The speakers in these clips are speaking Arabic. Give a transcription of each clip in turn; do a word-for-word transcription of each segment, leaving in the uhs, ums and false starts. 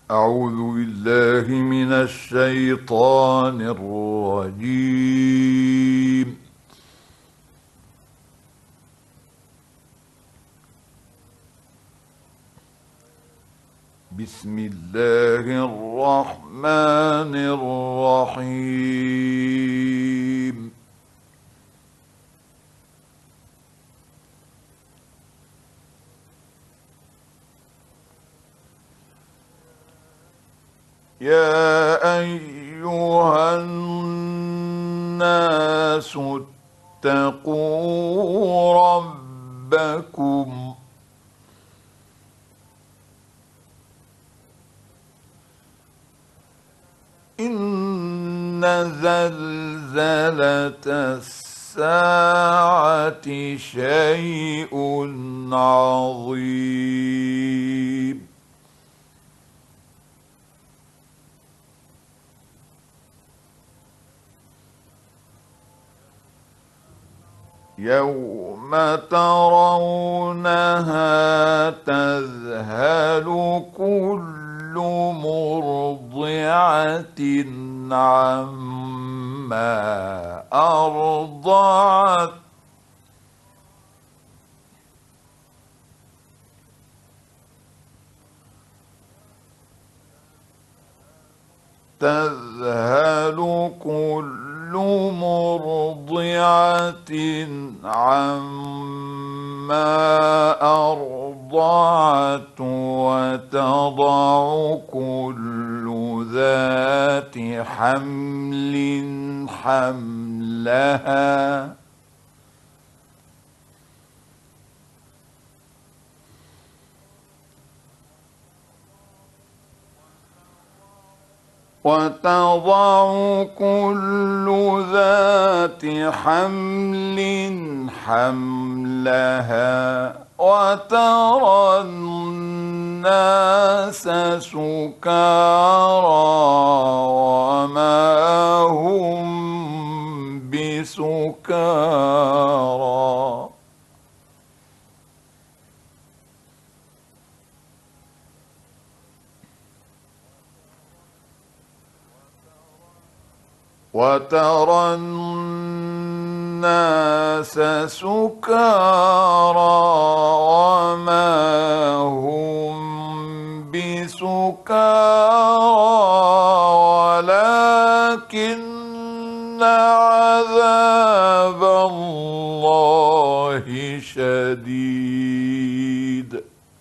أعوذ بالله من الشيطان الرجيم. بسم الله الرحمن الرحيم. يا أيها الناس اتقوا ربكم إن زلزلة الساعة شيء عظيم. يوم ترونها تذهل كل مرضعة عما أرضعت تذهل كل مرضعة عما أرضعت وتضع كل ذات حمل حملها وتضع كل ذات حمل حملها وترى الناس سكارى وما هم بسكارى وترى الناس سكارى وما هم بسكارى ولكن عذاب الله شديد.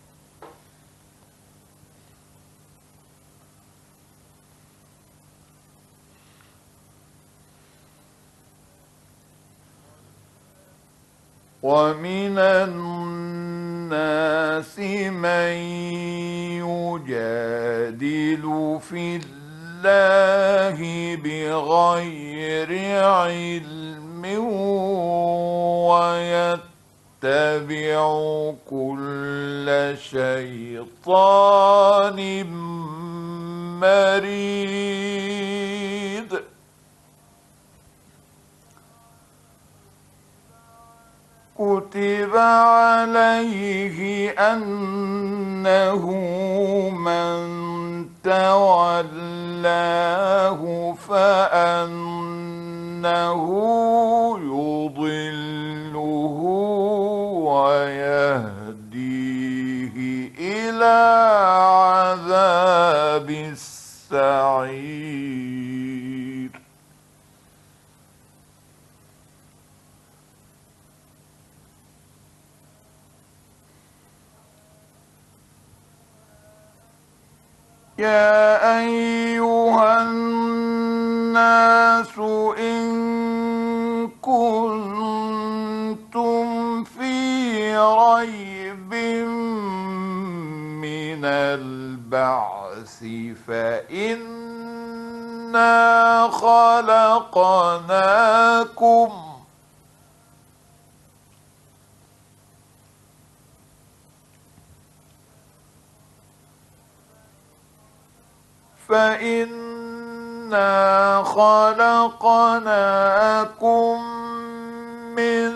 ومن الناس من يجادل في الله بغير علم ويتبع كل شيطان مريد. كتب عليه أنه من تولاه فأنه يضله ويهديه إلى عذاب السعير. يا أيها الناس إن كنتم في ريب من البعث فإنا خلقناكم فإنا خلقناكم من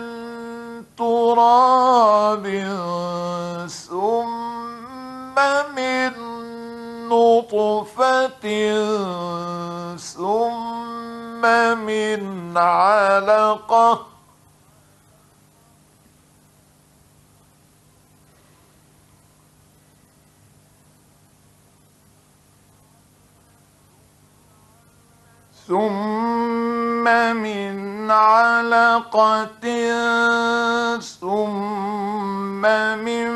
تراب ثم من نطفة ثم من علقة ثم من علقة ثم من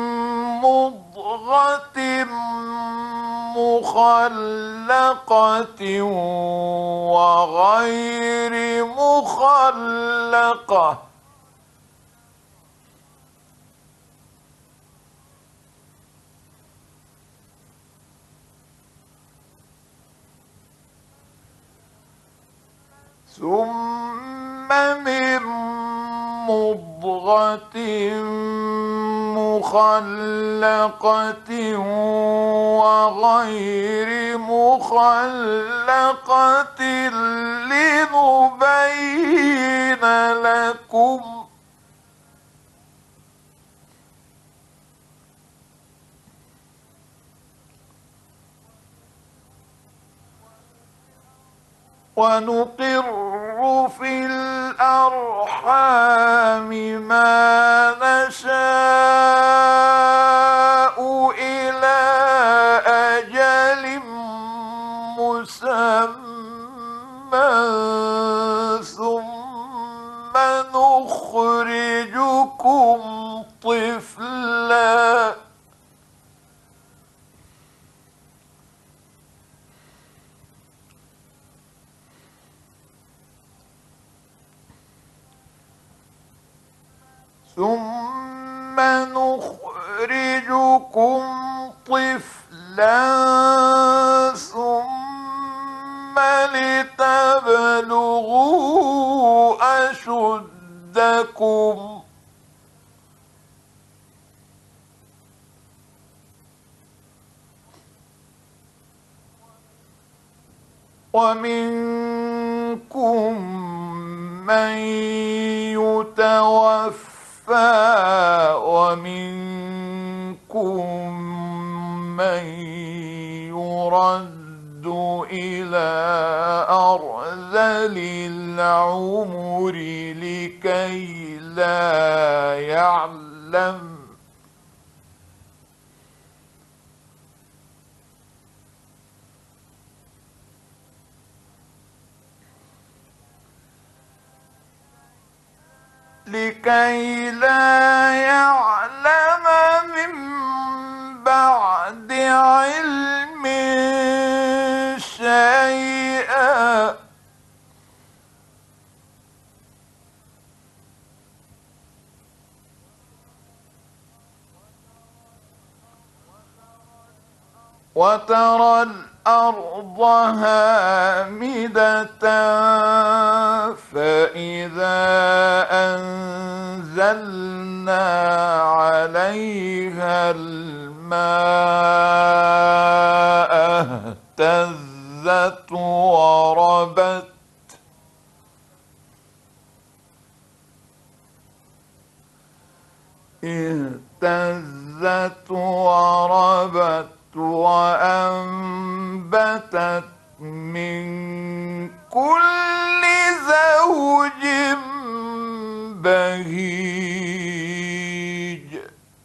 مضغة مخلقة وغير مخلقة ثم من مضغة مخلقة وغير مخلقة لنبين لكم ونقر في الأرحام ما نشاء إلى أجل مسمى ثم نخرجكم طفلا ثم نخرجكم طفلا ثم لتبلغوا أشدكم ومنكم من يتوفى ومنكم من يرد إلى أرذل العمر لكي لا يعلم لكي لا يعلم من بعد علم شيئا وترى الأرض هامدة فإذا أنزلنا عليها الماء اهتزت وربت اهتزت وربت وأنبتت من كل زوج بهيج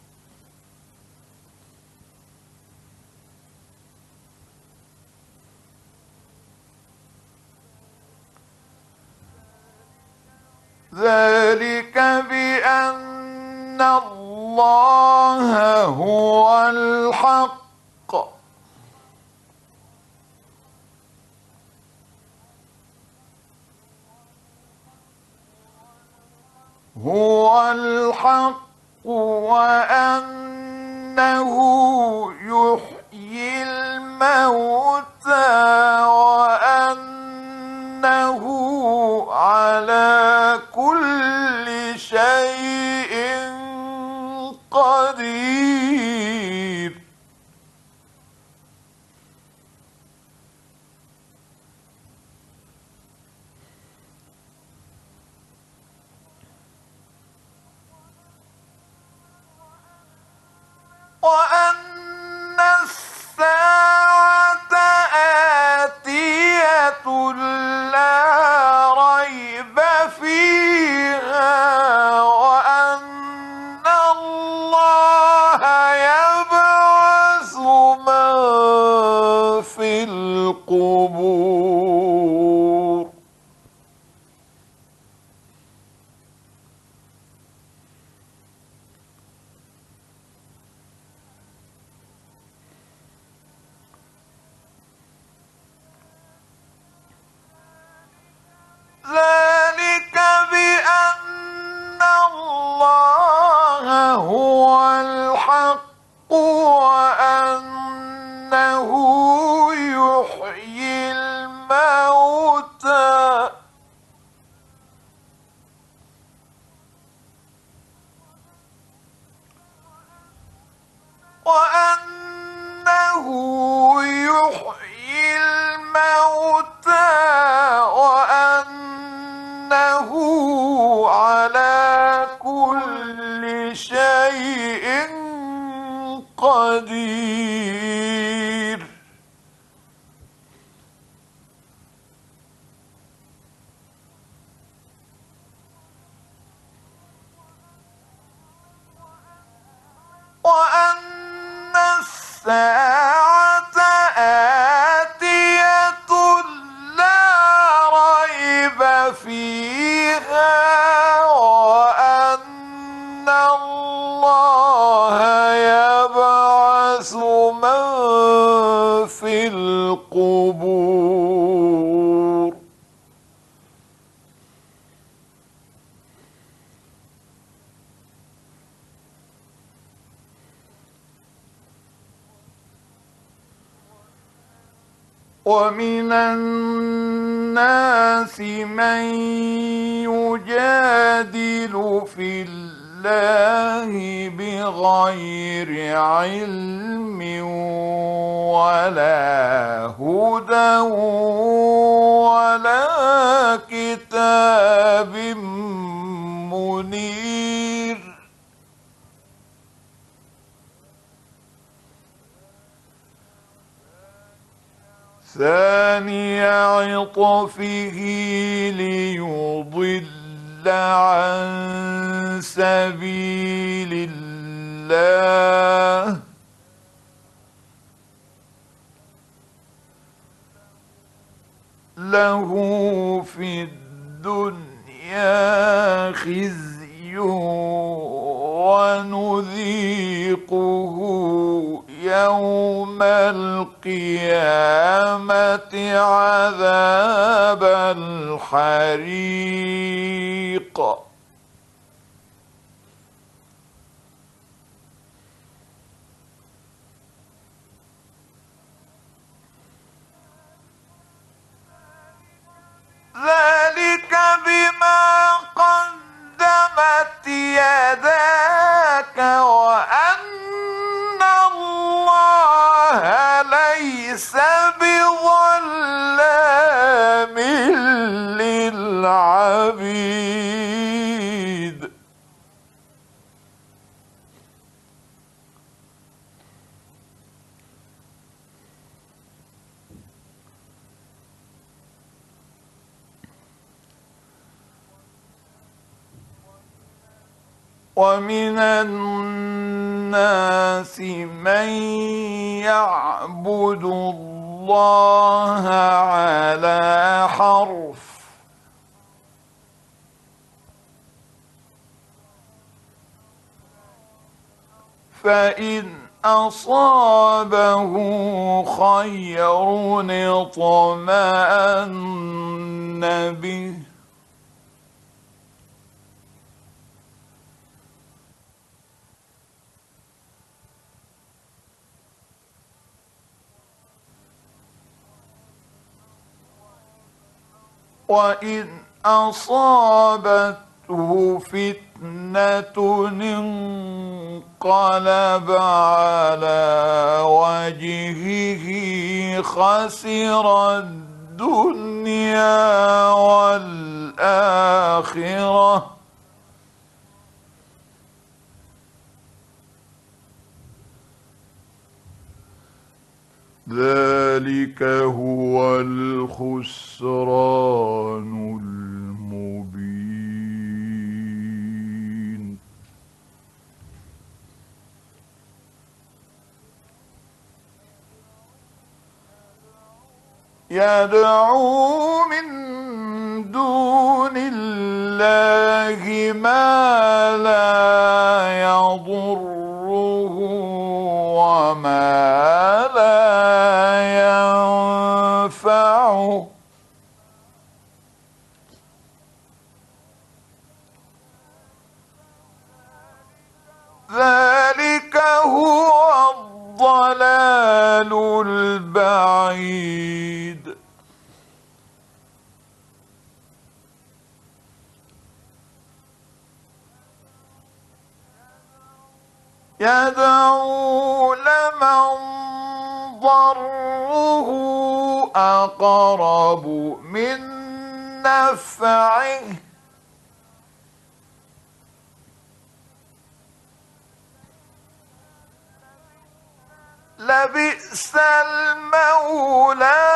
ذلك بأن الله هو الحق هو الحق وأنه يحيي الموتى وأنه على كل شيء قدير وأن الساعة يحيي الموتى وأنه يحيي الموتى وأنه على كل شيء قدير. وأن الساعة آتية لا ريب فيها وأن الله يبعث من في القبور. ومن الناس من يجادل في الله بغير علم ولا هدى ولا كتاب منير. ثاني عطفه ليضل عن سبيل الله له في الدنيا خزي ونذيقه يوم القيامة عذاب الحريق. ذلك بما قدمت يداك وأن الله ليس بظلام للعبيد. ومن الناس من يعبد الله على حرف فإن أصابه خير اطمأن به وإن أصابته فتنة انقلب على وجهه خسر الدنيا والآخرة ذلك هو الخسران المبين. يدعو من دون الله ما لا يضره وما ينفعه ذلك هو الضلال البعيد يدعو لمن ضره أقرب من نفعه لبئس المولى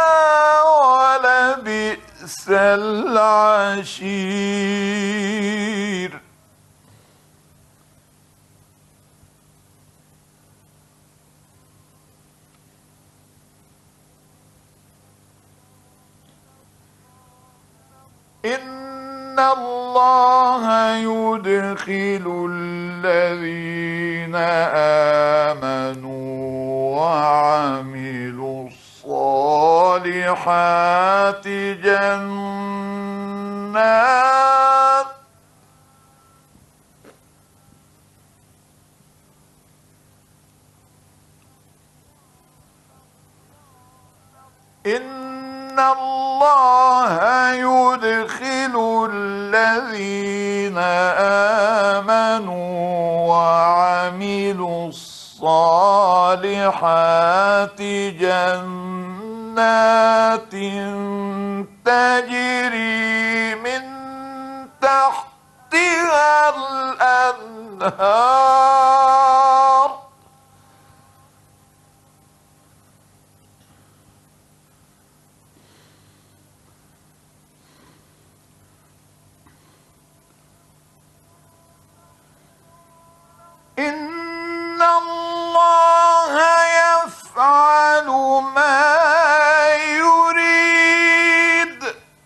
ولبئس العشير إن الله يدخل الذين آمنوا وعملوا الصالحات جنات إن الله يدخل الذين آمنوا وعملوا الصالحات جنات تجري من تحتها الأنهار إن الله يفعل ما يريد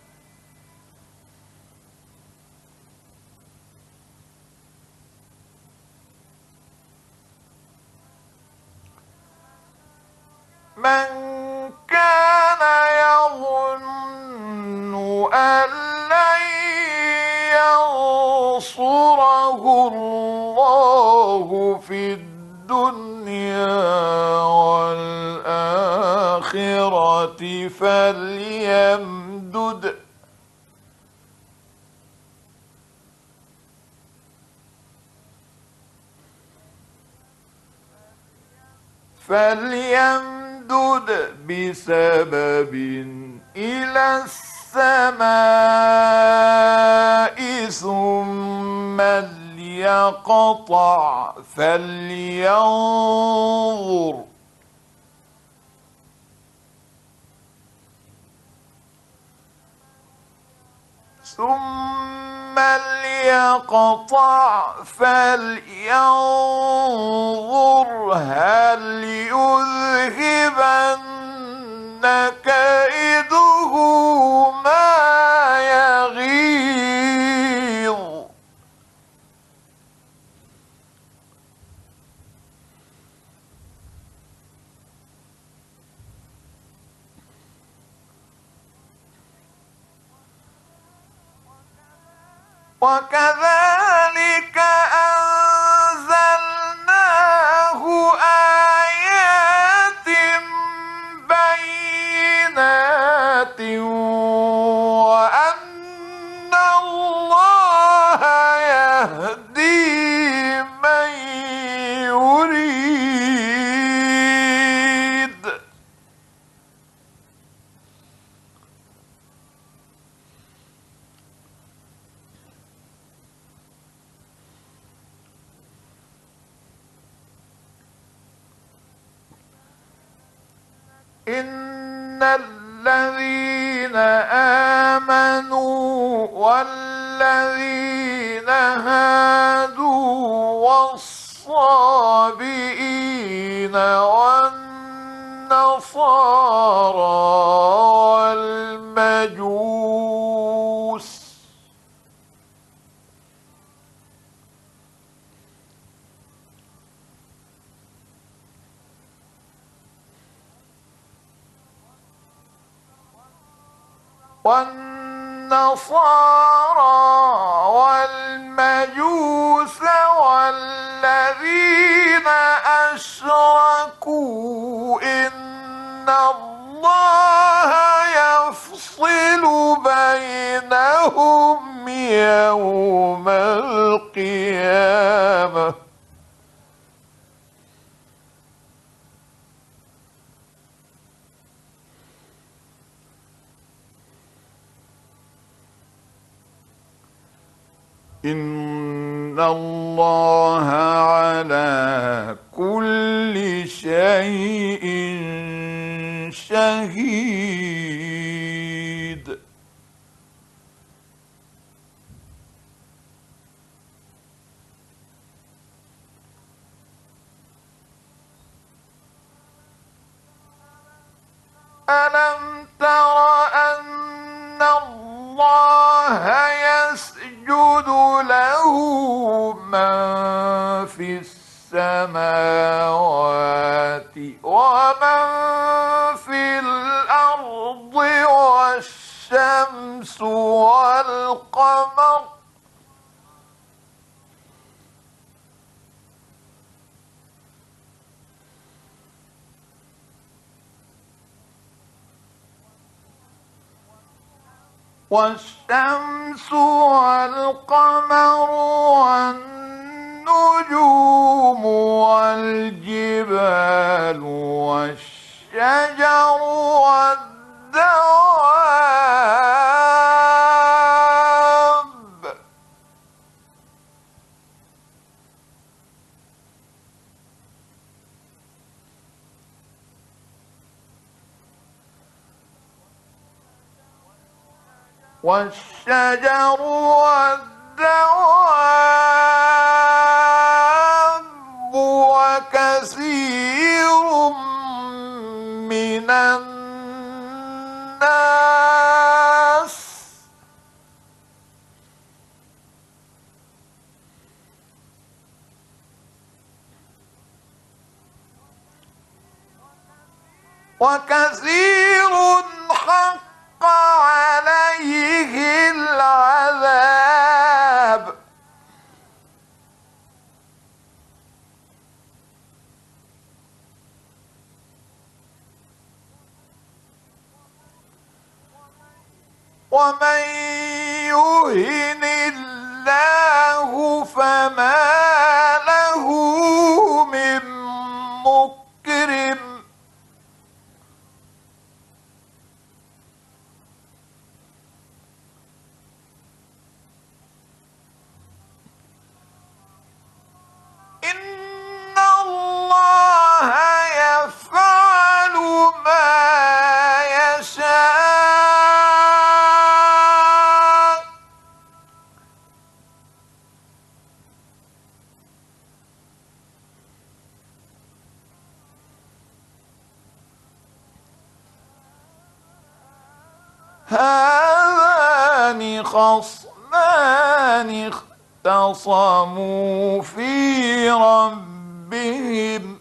من كان يظن أن لن ينصره الله في الدنيا والآخرة فليمدد فليمدد بسبب إلى السماء ثم ليقطع فلينظر ثم ليقطع فلينظر هل يذهبن كيده ما يغيظ وكذلك أنزلناه آيات بينات وأن الله يهدي من يريد إن الذين آمنوا والذين هادوا والصابئين والنصارى والمجوس والنصارى والمجوس والذين أشركوا إن الله يفصل بينهم يوم القيامة إن الله على كل شيء شهيد. ألم تر أن الله يسجد له من في السماوات ومن في الأرض والشمس والقمر والشمس والقمر والنجوم والجبال والشجر والدواب والشجر والدواب وكثير من الناس وكثير حق عليه العذاب ومن يهن الله فما له من مكرم إن الله يفعل ما يشاء هذان خصمان اختصموا في ربهم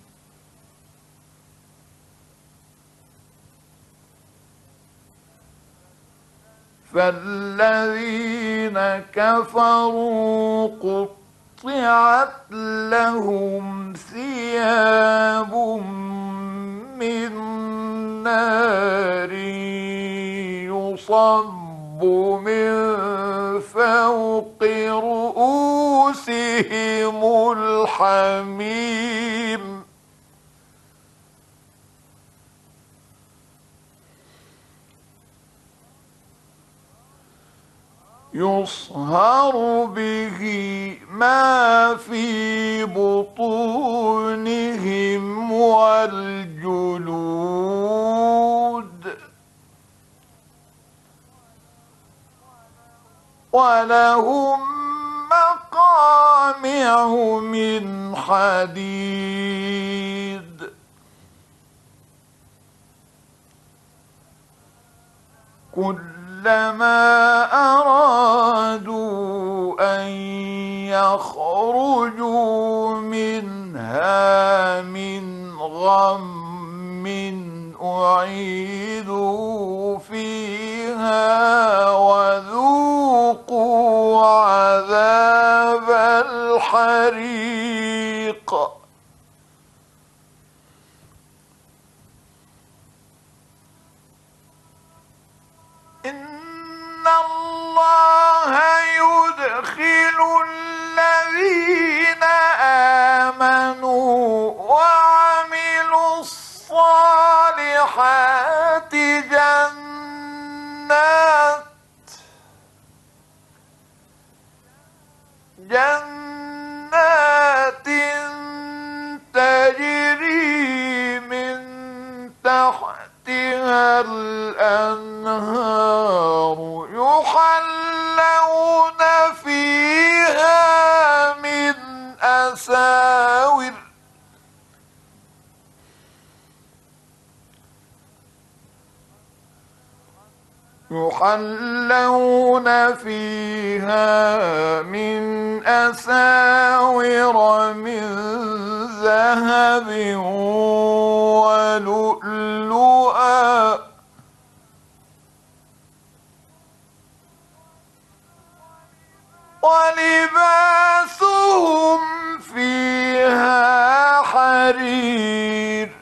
فالذين كفروا قطعت لهم ثياب من نار يصب من فوق رؤوسهم الحميم يصهر به ما في بطونهم والجلود ولهم مقامع من حديد كلما أرادوا أن يخرجوا منها من غم أعيدوا فيها وذوقوا عذاب الحريق الله يدخل الذين آمنوا وعملوا الصالحات جنات جنات تجري من تحتها الأنهار يحلون فيها من أساور يحلون فيها من أساور من ذهب ولؤلؤا ولباسهم فيها حرير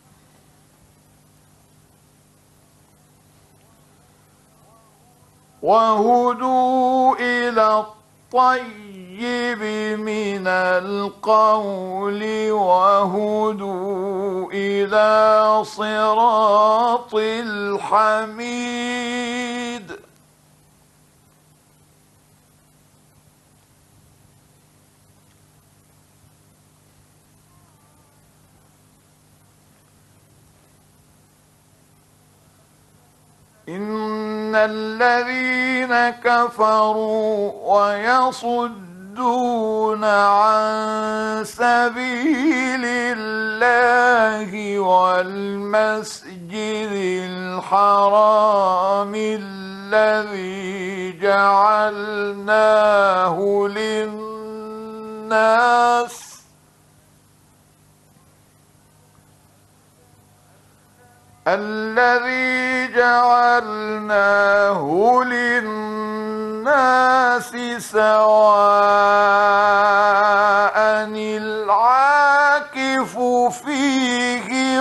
وهدوا إلى الطيب من القول وهدوا إلى صراط الحميد إن الذين كفروا ويصدون عن سبيل الله والمسجد الحرام الذي جعلناه للناس الذي جعلناه للناس سواء العاكف فيه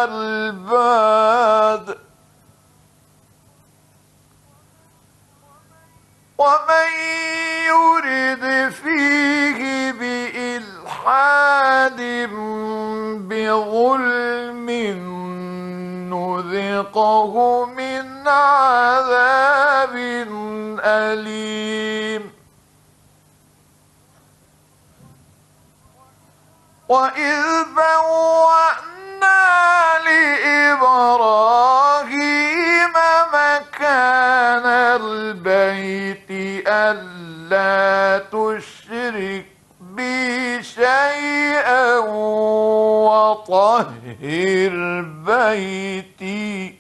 والباد ومن يرد فيه بإلحاد بظلم نذقه من عذاب أليم وإذ بوأنا لإبراهيم مكان البيت ألا تشرك بي شيئا وطهر بيتي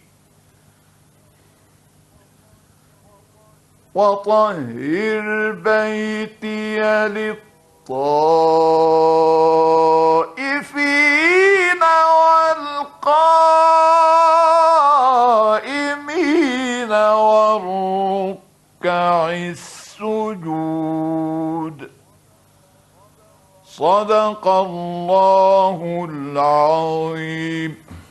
وطهر بيتي للطائفين والقائمين والركع السجود صدق الله العظيم.